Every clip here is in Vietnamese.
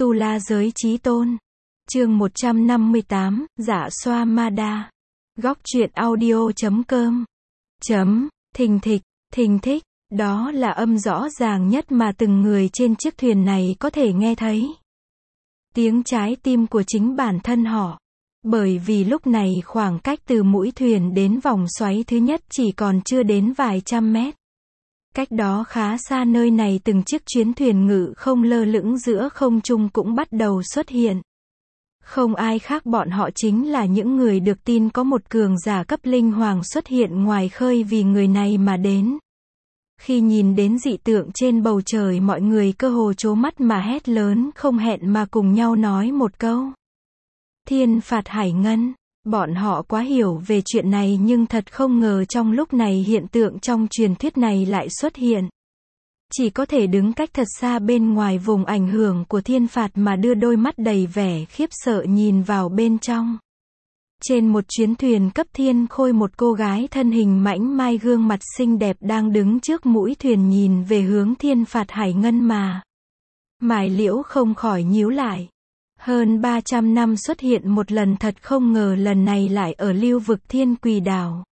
Tu La Giới Chí Tôn. Chương 158, Dạ Xoa Ma Đa. Góc truyện audio.com. Thình thịch, thình thích, đó là âm rõ ràng nhất mà từng người trên chiếc thuyền này có thể nghe thấy. Tiếng trái tim của chính bản thân họ. Bởi vì lúc này khoảng cách từ mũi thuyền đến vòng xoáy thứ nhất chỉ còn chưa đến vài trăm mét. Cách đó khá xa nơi này từng chiếc chuyến thuyền ngự không lơ lửng giữa không trung cũng bắt đầu xuất hiện. Không ai khác bọn họ chính là những người được tin có một cường giả cấp linh hoàng xuất hiện ngoài khơi vì người này mà đến. Khi nhìn đến dị tượng trên bầu trời mọi người cơ hồ trố mắt mà hét lớn không hẹn mà cùng nhau nói một câu. Thiên phạt hải ngân. Bọn họ quá hiểu về chuyện này nhưng thật không ngờ trong lúc này hiện tượng trong truyền thuyết này lại xuất hiện. Chỉ có thể đứng cách thật xa bên ngoài vùng ảnh hưởng của thiên phạt mà đưa đôi mắt đầy vẻ khiếp sợ nhìn vào bên trong. Trên một chuyến thuyền cấp thiên khôi một cô gái thân hình mảnh mai gương mặt xinh đẹp đang đứng trước mũi thuyền nhìn về hướng thiên phạt hải ngân mà. Mải Liễu không khỏi nhíu lại. Hơn 300 năm xuất hiện một lần thật không ngờ lần này lại ở lưu vực Thiên Quỳ Đảo.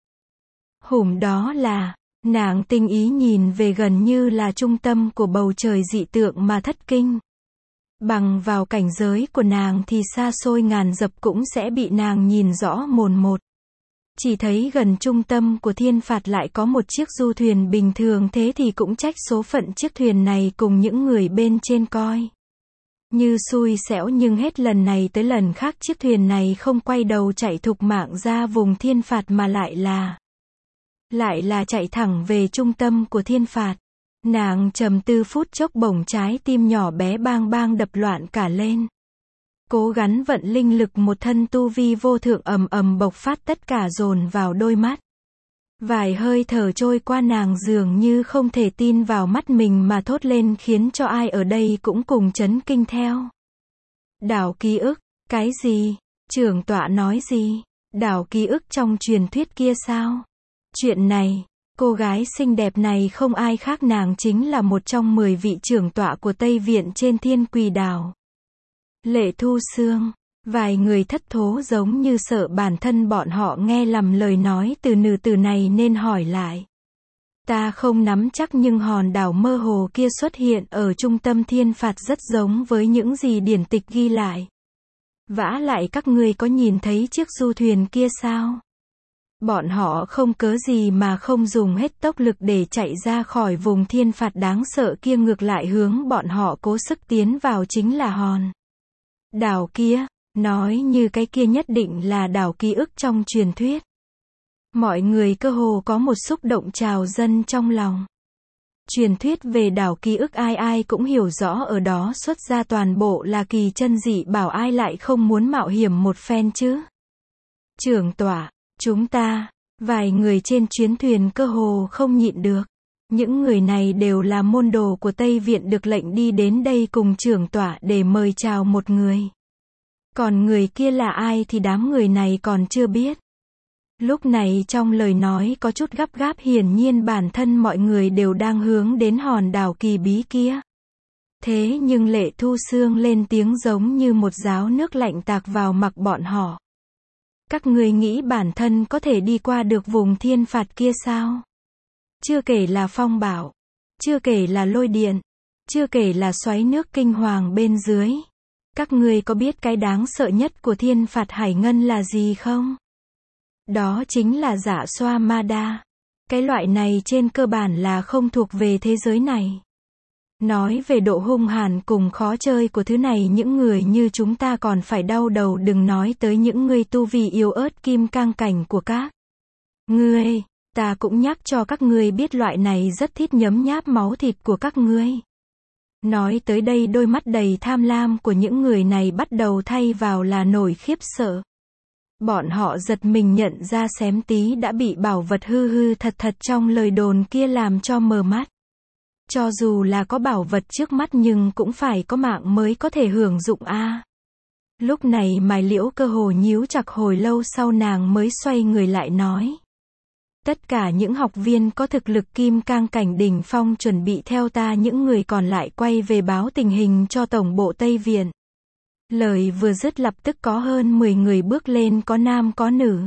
Đó là, nàng tinh ý nhìn về gần như là trung tâm của bầu trời dị tượng mà thất kinh. Bằng vào cảnh giới của nàng thì xa xôi ngàn dặm cũng sẽ bị nàng nhìn rõ mồn một. Chỉ thấy gần trung tâm của thiên phạt lại có một chiếc du thuyền bình thường thế thì cũng trách số phận chiếc thuyền này cùng những người bên trên coi. Như xui xẻo nhưng hết lần này tới lần khác chiếc thuyền này không quay đầu chạy thục mạng ra vùng thiên phạt mà lại là chạy thẳng về trung tâm của thiên phạt. Nàng trầm tư phút chốc bỗng trái tim nhỏ bé bang bang đập loạn cả lên. Cố gắng vận linh lực một thân tu vi vô thượng ầm ầm bộc phát tất cả dồn vào đôi mắt. Vài hơi thở trôi qua nàng dường như không thể tin vào mắt mình mà thốt lên khiến cho ai ở đây cũng cùng chấn kinh theo. Đảo ký ức, cái gì? Trưởng tọa nói gì? Đảo ký ức trong truyền thuyết kia sao? Chuyện này, cô gái xinh đẹp này không ai khác nàng chính là một trong 10 vị trưởng tọa của Tây Viện trên Thiên Quỳ Đảo. Lệ Thu Xương. Vài người thất thố giống như sợ bản thân bọn họ nghe lầm lời nói từ này nên hỏi lại. Ta không nắm chắc nhưng hòn đảo mơ hồ kia xuất hiện ở trung tâm thiên phạt rất giống với những gì điển tịch ghi lại. Vả lại các ngươi có nhìn thấy chiếc du thuyền kia sao? Bọn họ không cớ gì mà không dùng hết tốc lực để chạy ra khỏi vùng thiên phạt đáng sợ kia, ngược lại hướng bọn họ cố sức tiến vào chính là hòn đảo kia. Nói như cái kia nhất định là đảo ký ức trong truyền thuyết. Mọi người cơ hồ có một xúc động trào dâng trong lòng. Truyền thuyết về đảo ký ức ai ai cũng hiểu rõ, ở đó xuất ra toàn bộ là kỳ chân dị bảo, ai lại không muốn mạo hiểm một phen chứ. Trưởng tọa, chúng ta, vài người trên chuyến thuyền cơ hồ không nhịn được. Những người này đều là môn đồ của Tây Viện được lệnh đi đến đây cùng trưởng tọa để mời chào một người. Còn người kia là ai thì đám người này còn chưa biết. Lúc này trong lời nói có chút gấp gáp, hiển nhiên bản thân mọi người đều đang hướng đến hòn đảo kỳ bí kia. Thế nhưng Lệ Thu Xương lên tiếng giống như một gáo nước lạnh tạt vào mặt bọn họ. Các ngươi nghĩ bản thân có thể đi qua được vùng thiên phạt kia sao? Chưa kể là phong bạo, chưa kể là lôi điện, chưa kể là xoáy nước kinh hoàng bên dưới. Các ngươi có biết cái đáng sợ nhất của thiên phạt hải ngân là gì không? Đó chính là Dạ Xoa Ma Đa. Cái loại này trên cơ bản là không thuộc về thế giới này. Nói về độ hung hãn cùng khó chơi của thứ này, những người như chúng ta còn phải đau đầu, đừng nói tới những người tu vi yếu ớt kim cang cảnh của các ngươi. Ta cũng nhắc cho các ngươi biết loại này rất thích nhấm nháp máu thịt của các ngươi. Nói tới đây đôi mắt đầy tham lam của những người này bắt đầu thay vào là nổi khiếp sợ. Bọn họ giật mình nhận ra xém tí đã bị bảo vật hư thật trong lời đồn kia làm cho mờ mắt. Cho dù là có bảo vật trước mắt nhưng cũng phải có mạng mới có thể hưởng dụng a. Lúc này Mải Liễu cơ hồ nhíu chặt, hồi lâu sau nàng mới xoay người lại nói. Tất cả những học viên có thực lực kim cang cảnh đỉnh phong chuẩn bị theo ta, những người còn lại quay về báo tình hình cho tổng bộ Tây Viện. Lời vừa dứt lập tức có hơn 10 người bước lên, có nam có nữ.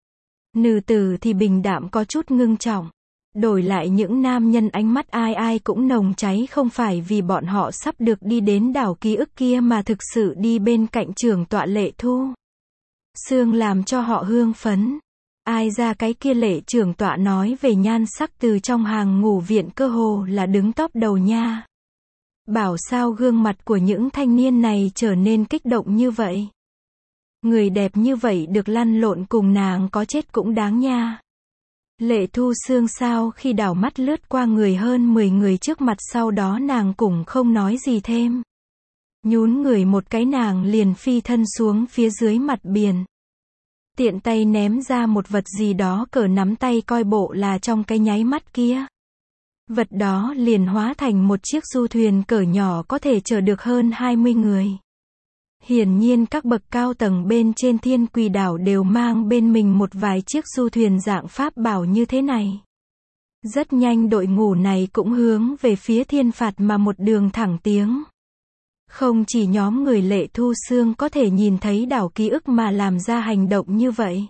Nữ tử thì bình đạm có chút ngưng trọng. Đổi lại những nam nhân ánh mắt ai ai cũng nồng cháy, không phải vì bọn họ sắp được đi đến đảo ký ức kia mà thực sự đi bên cạnh trưởng tọa Lệ Thu Xương làm cho họ hương phấn. Ai ra cái kia Lệ trưởng tọa nói về nhan sắc từ trong hàng ngũ viện cơ hồ là đứng top đầu nha. Bảo sao gương mặt của những thanh niên này trở nên kích động như vậy. Người đẹp như vậy được lăn lộn cùng nàng có chết cũng đáng nha. Lệ Thu Xương sau khi đảo mắt lướt qua người hơn 10 người trước mặt, sau đó nàng cũng không nói gì thêm. Nhún người một cái nàng liền phi thân xuống phía dưới mặt biển. Tiện tay ném ra một vật gì đó cỡ nắm tay, coi bộ là trong cái nháy mắt kia. Vật đó liền hóa thành một chiếc du thuyền cỡ nhỏ có thể chở được hơn 20 người. Hiển nhiên các bậc cao tầng bên trên Thiên Quỷ đảo đều mang bên mình một vài chiếc du thuyền dạng pháp bảo như thế này. Rất nhanh đội ngũ này cũng hướng về phía Thiên Phạt mà một đường thẳng tiến. Không chỉ nhóm người Lệ Thu Xương có thể nhìn thấy đảo ký ức mà làm ra hành động như vậy.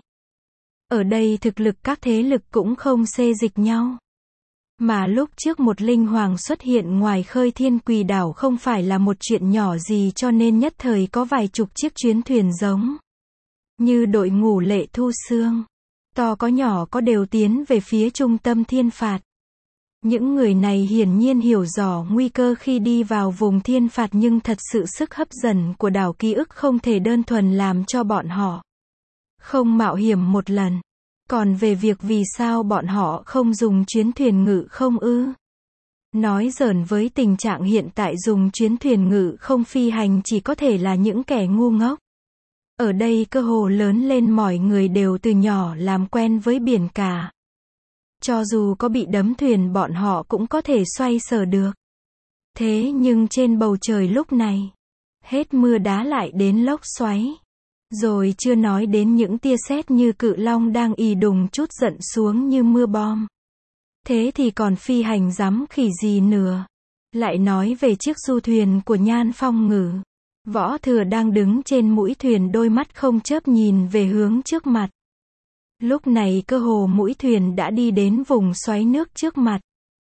Ở đây thực lực các thế lực cũng không xê dịch nhau. Mà lúc trước một linh hoàng xuất hiện ngoài khơi Thiên Quỷ đảo không phải là một chuyện nhỏ gì, cho nên nhất thời có vài chục chiếc chuyến thuyền giống như đội ngũ Lệ Thu Xương. To có nhỏ có đều tiến về phía trung tâm Thiên Phạt. Những người này hiển nhiên hiểu rõ nguy cơ khi đi vào vùng Thiên Phạt, nhưng thật sự sức hấp dẫn của đảo ký ức không thể đơn thuần làm cho bọn họ không mạo hiểm một lần. Còn về việc vì sao bọn họ không dùng chuyến thuyền ngự không ư? Nói giỡn với tình trạng hiện tại dùng chuyến thuyền ngự không phi hành chỉ có thể là những kẻ ngu ngốc. Ở đây cơ hồ lớn lên mọi người đều từ nhỏ làm quen với biển cả. Cho dù có bị đắm thuyền bọn họ cũng có thể xoay sở được. Thế nhưng trên bầu trời lúc này, hết mưa đá lại đến lốc xoáy. Rồi chưa nói đến những tia sét như cự long đang ì đùng chút giận xuống như mưa bom. Thế thì còn phi hành dám khỉ gì nữa. Lại nói về chiếc du thuyền của Nhan Phong Ngữ. Võ Thừa đang đứng trên mũi thuyền, đôi mắt không chớp nhìn về hướng trước mặt. Lúc này cơ hồ mũi thuyền đã đi đến vùng xoáy nước trước mặt.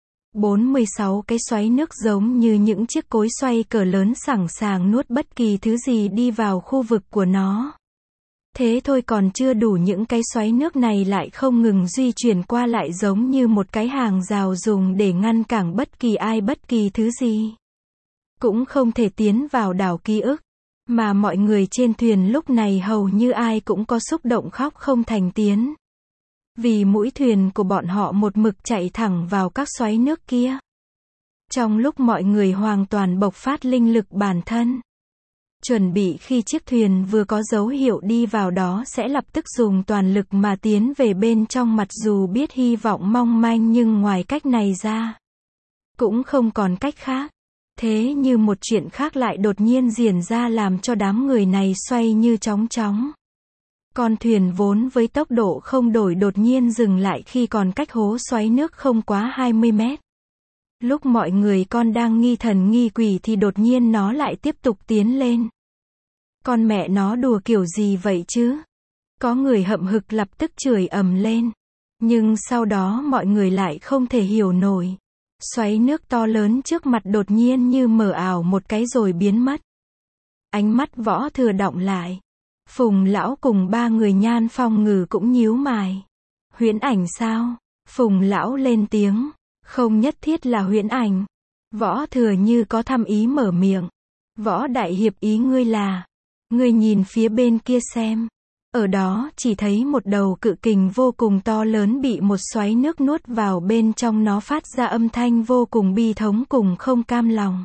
46 cái xoáy nước giống như những chiếc cối xoay cỡ lớn sẵn sàng nuốt bất kỳ thứ gì đi vào khu vực của nó. Thế thôi còn chưa đủ, những cái xoáy nước này lại không ngừng di chuyển qua lại giống như một cái hàng rào dùng để ngăn cản bất kỳ ai bất kỳ thứ gì. Cũng không thể tiến vào đảo ký ức. Mà mọi người trên thuyền lúc này hầu như ai cũng có xúc động khóc không thành tiếng. Vì mũi thuyền của bọn họ một mực chạy thẳng vào các xoáy nước kia. Trong lúc mọi người hoàn toàn bộc phát linh lực bản thân. Chuẩn bị khi chiếc thuyền vừa có dấu hiệu đi vào đó sẽ lập tức dùng toàn lực mà tiến về bên trong, mặc dù biết hy vọng mong manh nhưng ngoài cách này ra cũng không còn cách khác. Thế như một chuyện khác lại đột nhiên diễn ra làm cho đám người này xoay như chóng chóng. Con thuyền vốn với tốc độ không đổi đột nhiên dừng lại khi còn cách hố xoáy nước không quá 20 mét. Lúc mọi người còn đang nghi thần nghi quỷ thì đột nhiên nó lại tiếp tục tiến lên. Con mẹ nó đùa kiểu gì vậy chứ? Có người hậm hực lập tức chửi ầm lên. Nhưng sau đó mọi người lại không thể hiểu nổi. Xoáy nước to lớn trước mặt đột nhiên như mờ ảo một cái rồi biến mất. Ánh mắt Võ Thừa đọng lại. Phùng lão cùng ba người Nhan Phong Ngữ cũng nhíu mày. Huyễn ảnh sao? Phùng lão lên tiếng. Không nhất thiết là huyễn ảnh. Võ Thừa như có thăm ý mở miệng. Võ đại hiệp, ý ngươi là, ngươi nhìn phía bên kia xem. Ở đó chỉ thấy một đầu cự kình vô cùng to lớn bị một xoáy nước nuốt vào bên trong, nó phát ra âm thanh vô cùng bi thống cùng không cam lòng.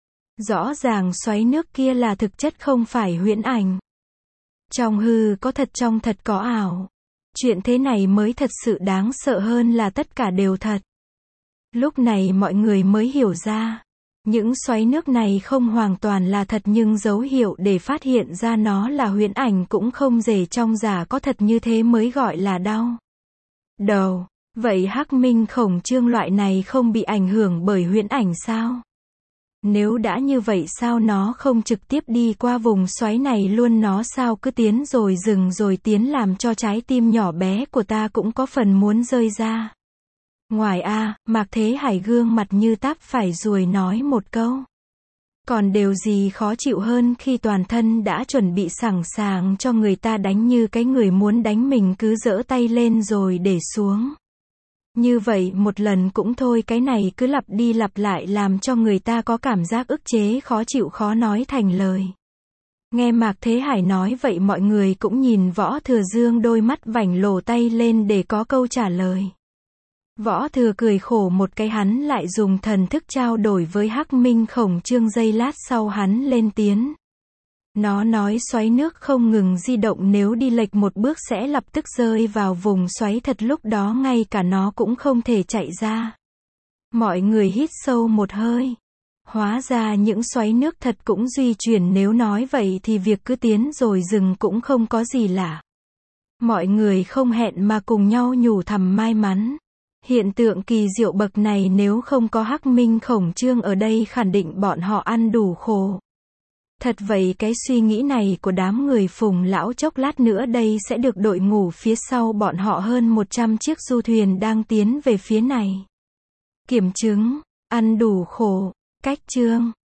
Rõ ràng xoáy nước kia là thực chất không phải huyễn ảnh. Trong hư có thật, trong thật có ảo. Chuyện thế này mới thật sự đáng sợ hơn là tất cả đều thật. Lúc này mọi người mới hiểu ra. Những xoáy nước này không hoàn toàn là thật, nhưng dấu hiệu để phát hiện ra nó là huyễn ảnh cũng không dễ, trong giả có thật như thế mới gọi là đau đầu. Vậy Hắc Minh Khổng Trương loại này không bị ảnh hưởng bởi huyễn ảnh sao? Nếu đã như vậy sao nó không trực tiếp đi qua vùng xoáy này luôn, nó sao cứ tiến rồi dừng rồi tiến, làm cho trái tim nhỏ bé của ta cũng có phần muốn rơi ra. Ngoài a, Mạc Thế Hải gương mặt như táp phải ruồi nói một câu. Còn điều gì khó chịu hơn khi toàn thân đã chuẩn bị sẵn sàng cho người ta đánh, như cái người muốn đánh mình cứ giở tay lên rồi để xuống. Như vậy một lần cũng thôi, cái này cứ lặp đi lặp lại làm cho người ta có cảm giác ức chế khó chịu khó nói thành lời. Nghe Mạc Thế Hải nói vậy mọi người cũng nhìn Võ Thừa Dương đôi mắt vảnh lổ tay lên để có câu trả lời. Võ Thừa cười khổ một cái, hắn lại dùng thần thức trao đổi với Hắc Minh Khổng Trương, giây lát sau hắn lên tiếng. Nó nói xoáy nước không ngừng di động, nếu đi lệch một bước sẽ lập tức rơi vào vùng xoáy thật, lúc đó ngay cả nó cũng không thể chạy ra. Mọi người hít sâu một hơi. Hóa ra những xoáy nước thật cũng di chuyển, nếu nói vậy thì việc cứ tiến rồi dừng cũng không có gì lạ. Mọi người không hẹn mà cùng nhau nhủ thầm may mắn. Hiện tượng kỳ diệu bậc này nếu không có Hắc Minh Khổng Trương ở đây khẳng định bọn họ ăn đủ khổ. Thật vậy, cái suy nghĩ này của đám người Phùng lão chốc lát nữa đây sẽ được đội ngũ phía sau bọn họ hơn 100 chiếc du thuyền đang tiến về phía này. Kiểm chứng, ăn đủ khổ, cách chương.